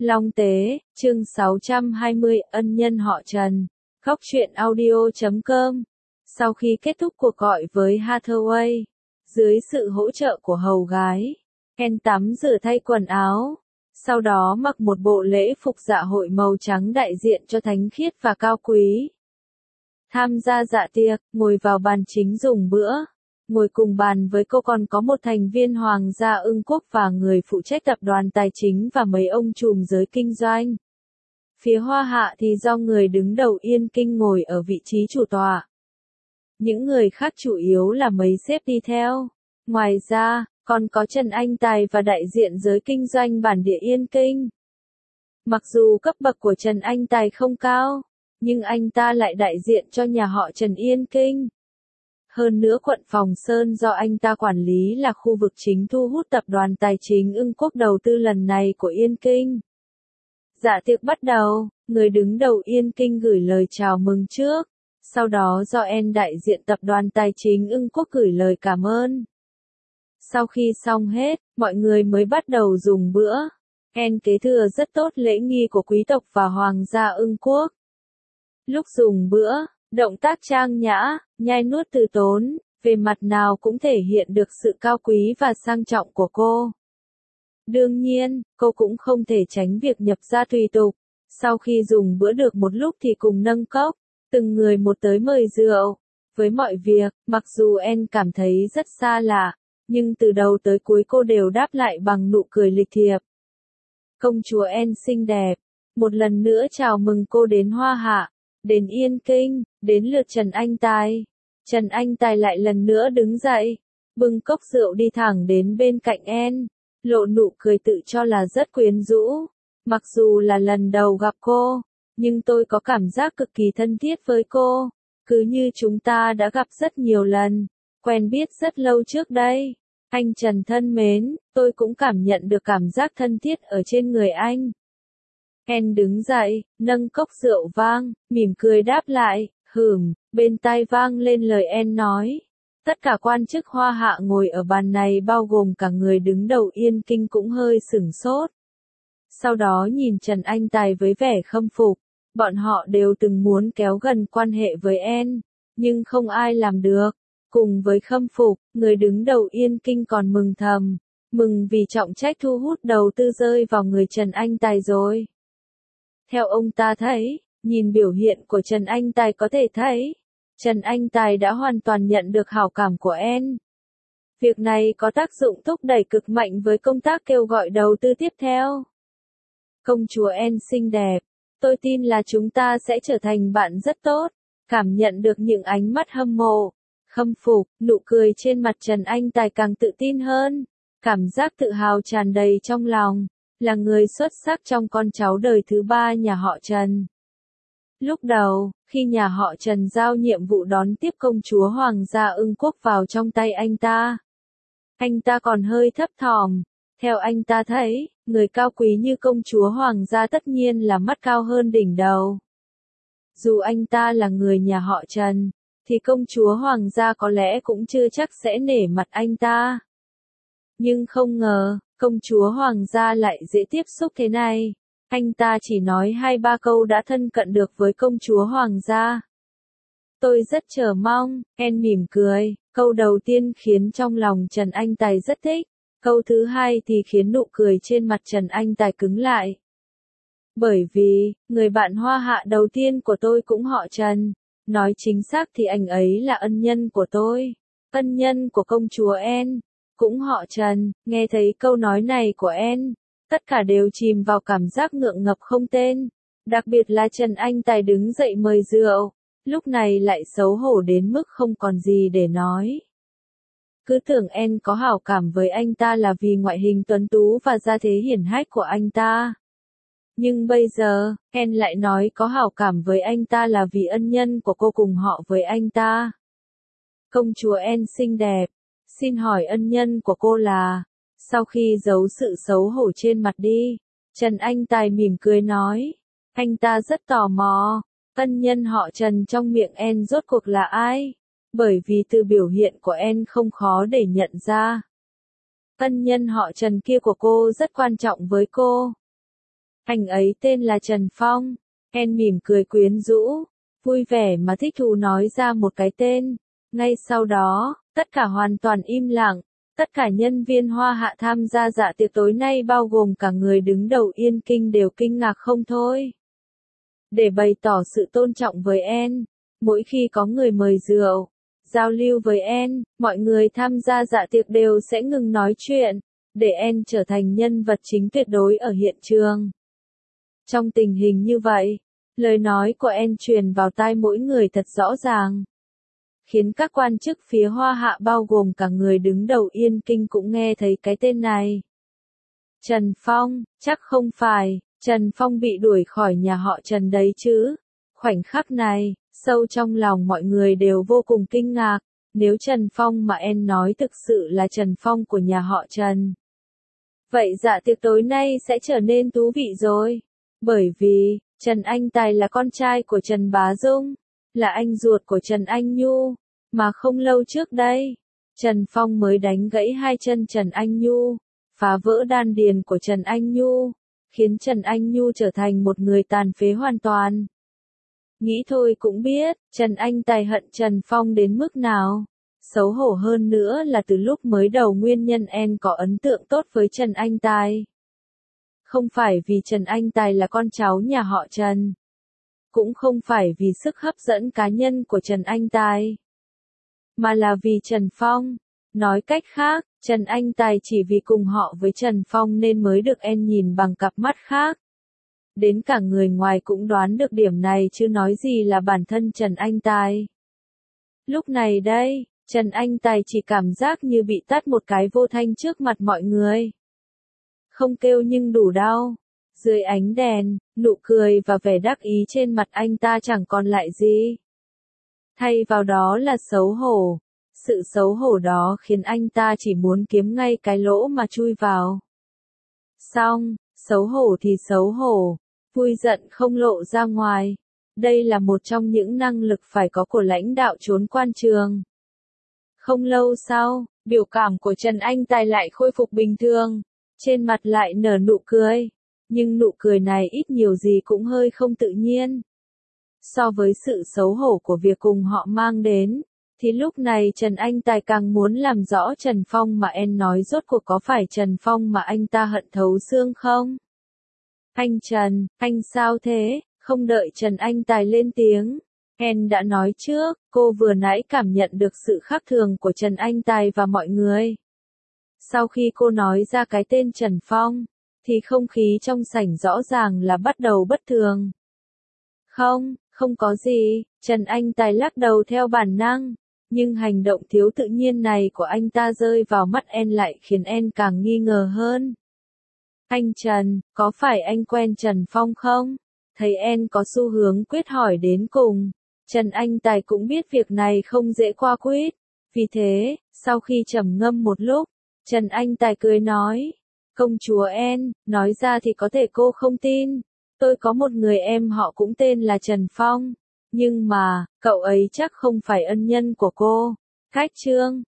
Long Tế, chương 620, ân nhân họ Trần. Góc truyện audio.com. Sau khi kết thúc cuộc gọi với Hathaway, dưới sự hỗ trợ của hầu gái, Ken tắm rửa thay quần áo, sau đó mặc một bộ lễ phục dạ hội màu trắng đại diện cho thánh khiết và cao quý. Tham gia dạ tiệc, ngồi vào bàn chính dùng bữa. Ngồi cùng bàn với cô còn có một thành viên Hoàng gia Ưng Quốc và người phụ trách tập đoàn tài chính và mấy ông trùm giới kinh doanh. Phía Hoa Hạ thì do người đứng đầu Yên Kinh ngồi ở vị trí chủ tọa. Những người khác chủ yếu là mấy sếp đi theo. Ngoài ra, còn có Trần Anh Tài và đại diện giới kinh doanh bản địa Yên Kinh. Mặc dù cấp bậc của Trần Anh Tài không cao, nhưng anh ta lại đại diện cho nhà họ Trần Yên Kinh. Hơn nữa quận Phòng Sơn do anh ta quản lý là khu vực chính thu hút tập đoàn tài chính Ưng Quốc đầu tư lần này của Yên Kinh. Dạ tiệc bắt đầu, người đứng đầu Yên Kinh gửi lời chào mừng trước, sau đó do đại diện tập đoàn tài chính Ưng Quốc gửi lời cảm ơn. Sau khi xong hết, mọi người mới bắt đầu dùng bữa. Kế thừa rất tốt lễ nghi của quý tộc và Hoàng gia Ưng Quốc. Lúc dùng bữa, động tác trang nhã, nhai nuốt từ tốn, về mặt nào cũng thể hiện được sự cao quý và sang trọng của cô. Đương nhiên, cô cũng không thể tránh việc nhập gia tùy tục. Sau khi dùng bữa được một lúc thì cùng nâng cốc, từng người một tới mời rượu. Với mọi việc, mặc dù cảm thấy rất xa lạ, nhưng từ đầu tới cuối cô đều đáp lại bằng nụ cười lịch thiệp. Công chúa xinh đẹp, một lần nữa chào mừng cô đến Hoa Hạ. Đến Yên Kinh, đến lượt Trần Anh Tài. Trần Anh Tài lại lần nữa đứng dậy, bưng cốc rượu đi thẳng đến bên cạnh lộ nụ cười tự cho là rất quyến rũ. Mặc dù là lần đầu gặp cô, nhưng tôi có cảm giác cực kỳ thân thiết với cô, cứ như chúng ta đã gặp rất nhiều lần, quen biết rất lâu trước đây. Anh Trần thân mến, tôi cũng cảm nhận được cảm giác thân thiết ở trên người anh. Đứng dậy, nâng cốc rượu vang, mỉm cười đáp lại, bên tai vang lên lời nói. Tất cả quan chức Hoa Hạ ngồi ở bàn này bao gồm cả người đứng đầu Yên Kinh cũng hơi sửng sốt. Sau đó nhìn Trần Anh Tài với vẻ khâm phục, bọn họ đều từng muốn kéo gần quan hệ với nhưng không ai làm được. Cùng với khâm phục, người đứng đầu Yên Kinh còn mừng thầm, mừng vì trọng trách thu hút đầu tư rơi vào người Trần Anh Tài rồi. Theo ông ta thấy, nhìn biểu hiện của Trần Anh Tài có thể thấy, Trần Anh Tài đã hoàn toàn nhận được hảo cảm của Việc này có tác dụng thúc đẩy cực mạnh với công tác kêu gọi đầu tư tiếp theo. Công chúa xinh đẹp, tôi tin là chúng ta sẽ trở thành bạn rất tốt. Cảm nhận được những ánh mắt hâm mộ, khâm phục, nụ cười trên mặt Trần Anh Tài càng tự tin hơn. Cảm giác tự hào tràn đầy trong lòng. Là người xuất sắc trong con cháu đời thứ 3 nhà họ Trần. Lúc đầu, khi nhà họ Trần giao nhiệm vụ đón tiếp công chúa Hoàng gia Ưng Quốc vào trong tay anh ta còn hơi thấp thỏm. Theo anh ta thấy, người cao quý như công chúa Hoàng gia tất nhiên là mắt cao hơn đỉnh đầu. Dù anh ta là người nhà họ Trần, thì công chúa Hoàng gia có lẽ cũng chưa chắc sẽ nể mặt anh ta. Nhưng không ngờ, công chúa Hoàng gia lại dễ tiếp xúc thế này. Anh ta chỉ nói 2-3 câu đã thân cận được với công chúa Hoàng gia. Tôi rất chờ mong, mỉm cười. Câu đầu tiên khiến trong lòng Trần Anh Tài rất thích. Câu thứ hai thì khiến nụ cười trên mặt Trần Anh Tài cứng lại. Bởi vì, người bạn Hoa Hạ đầu tiên của tôi cũng họ Trần. Nói chính xác thì anh ấy là ân nhân của tôi. Ân nhân của công chúa cũng họ Trần. Nghe thấy câu nói này của tất cả đều chìm vào cảm giác ngượng ngập không tên. Đặc biệt là Trần Anh Tài đứng dậy mời rượu, lúc này lại xấu hổ đến mức không còn gì để nói. Cứ tưởng có hảo cảm với anh ta là vì ngoại hình tuấn tú và gia thế hiển hách của anh ta. Nhưng bây giờ, lại nói có hảo cảm với anh ta là vì ân nhân của cô cùng họ với anh ta. Công chúa xinh đẹp, xin hỏi ân nhân của cô là... Sau khi giấu sự xấu hổ trên mặt đi, Trần Anh Tài mỉm cười nói. Anh ta rất tò mò, ân nhân họ Trần trong miệng rốt cuộc là ai? Bởi vì từ biểu hiện của không khó để nhận ra. Ân nhân họ Trần kia của cô rất quan trọng với cô. Anh ấy tên là Trần Phong. En mỉm cười quyến rũ, vui vẻ mà thích thú nói ra một cái tên. Ngay sau đó, tất cả hoàn toàn im lặng. Tất cả nhân viên Hoa Hạ tham gia dạ tiệc tối nay bao gồm cả người đứng đầu Yên Kinh đều kinh ngạc không thôi. Để bày tỏ sự tôn trọng với En, mỗi khi có người mời rượu, giao lưu với En, mọi người tham gia dạ tiệc đều sẽ ngừng nói chuyện, để En trở thành nhân vật chính tuyệt đối ở hiện trường. Trong tình hình như vậy, lời nói của En truyền vào tai mỗi người thật rõ ràng, khiến các quan chức phía Hoa Hạ bao gồm cả người đứng đầu Yên Kinh cũng nghe thấy cái tên này. Trần Phong, chắc không phải, Trần Phong bị đuổi khỏi nhà họ Trần đấy chứ. Khoảnh khắc này, sâu trong lòng mọi người đều vô cùng kinh ngạc, nếu Trần Phong mà En nói thực sự là Trần Phong của nhà họ Trần. Vậy dạ tiệc tối nay sẽ trở nên thú vị rồi. Bởi vì, Trần Anh Tài là con trai của Trần Bá Dung, là anh ruột của Trần Anh Nhu, mà không lâu trước đây, Trần Phong mới đánh gãy hai chân Trần Anh Nhu, phá vỡ đan điền của Trần Anh Nhu, khiến Trần Anh Nhu trở thành một người tàn phế hoàn toàn. Nghĩ thôi cũng biết, Trần Anh Tài hận Trần Phong đến mức nào. Xấu hổ hơn nữa là từ lúc mới đầu nguyên nhân En có ấn tượng tốt với Trần Anh Tài. Không phải vì Trần Anh Tài là con cháu nhà họ Trần. Cũng không phải vì sức hấp dẫn cá nhân của Trần Anh Tài. Mà là vì Trần Phong. Nói cách khác, Trần Anh Tài chỉ vì cùng họ với Trần Phong nên mới được En nhìn bằng cặp mắt khác. Đến cả người ngoài cũng đoán được điểm này chứ nói gì là bản thân Trần Anh Tài. Lúc này đây, Trần Anh Tài chỉ cảm giác như bị tát một cái vô thanh trước mặt mọi người. Không kêu nhưng đủ đau. Dưới ánh đèn, nụ cười và vẻ đắc ý trên mặt anh ta chẳng còn lại gì. Thay vào đó là xấu hổ. Sự xấu hổ đó khiến anh ta chỉ muốn kiếm ngay cái lỗ mà chui vào. Xong, xấu hổ thì xấu hổ, vui giận không lộ ra ngoài. Đây là một trong những năng lực phải có của lãnh đạo trốn quan trường. Không lâu sau, biểu cảm của Trần Anh Tài lại khôi phục bình thường, trên mặt lại nở nụ cười. Nhưng nụ cười này ít nhiều gì cũng hơi không tự nhiên. So với sự xấu hổ của việc cùng họ mang đến, thì lúc này Trần Anh Tài càng muốn làm rõ Trần Phong mà En nói rốt cuộc có phải Trần Phong mà anh ta hận thấu xương không? Anh Trần, anh sao thế? Không đợi Trần Anh Tài lên tiếng, En đã nói trước, cô vừa nãy cảm nhận được sự khác thường của Trần Anh Tài và mọi người. Sau khi cô nói ra cái tên Trần Phong, thì không khí trong sảnh rõ ràng là bắt đầu bất thường. Không có gì, Trần Anh Tài lắc đầu theo bản năng, nhưng hành động thiếu tự nhiên này của anh ta rơi vào mắt En lại khiến En càng nghi ngờ hơn. Anh Trần, có phải anh quen Trần Phong không? Thấy En có xu hướng quyết hỏi đến cùng, Trần Anh Tài cũng biết việc này không dễ qua quyết. Vì thế, sau khi trầm ngâm một lúc, Trần Anh Tài cười nói, công chúa En, nói ra thì có thể cô không tin. Tôi có một người em họ cũng tên là Trần Phong. Nhưng mà, cậu ấy chắc không phải ân nhân của cô. Khách trương,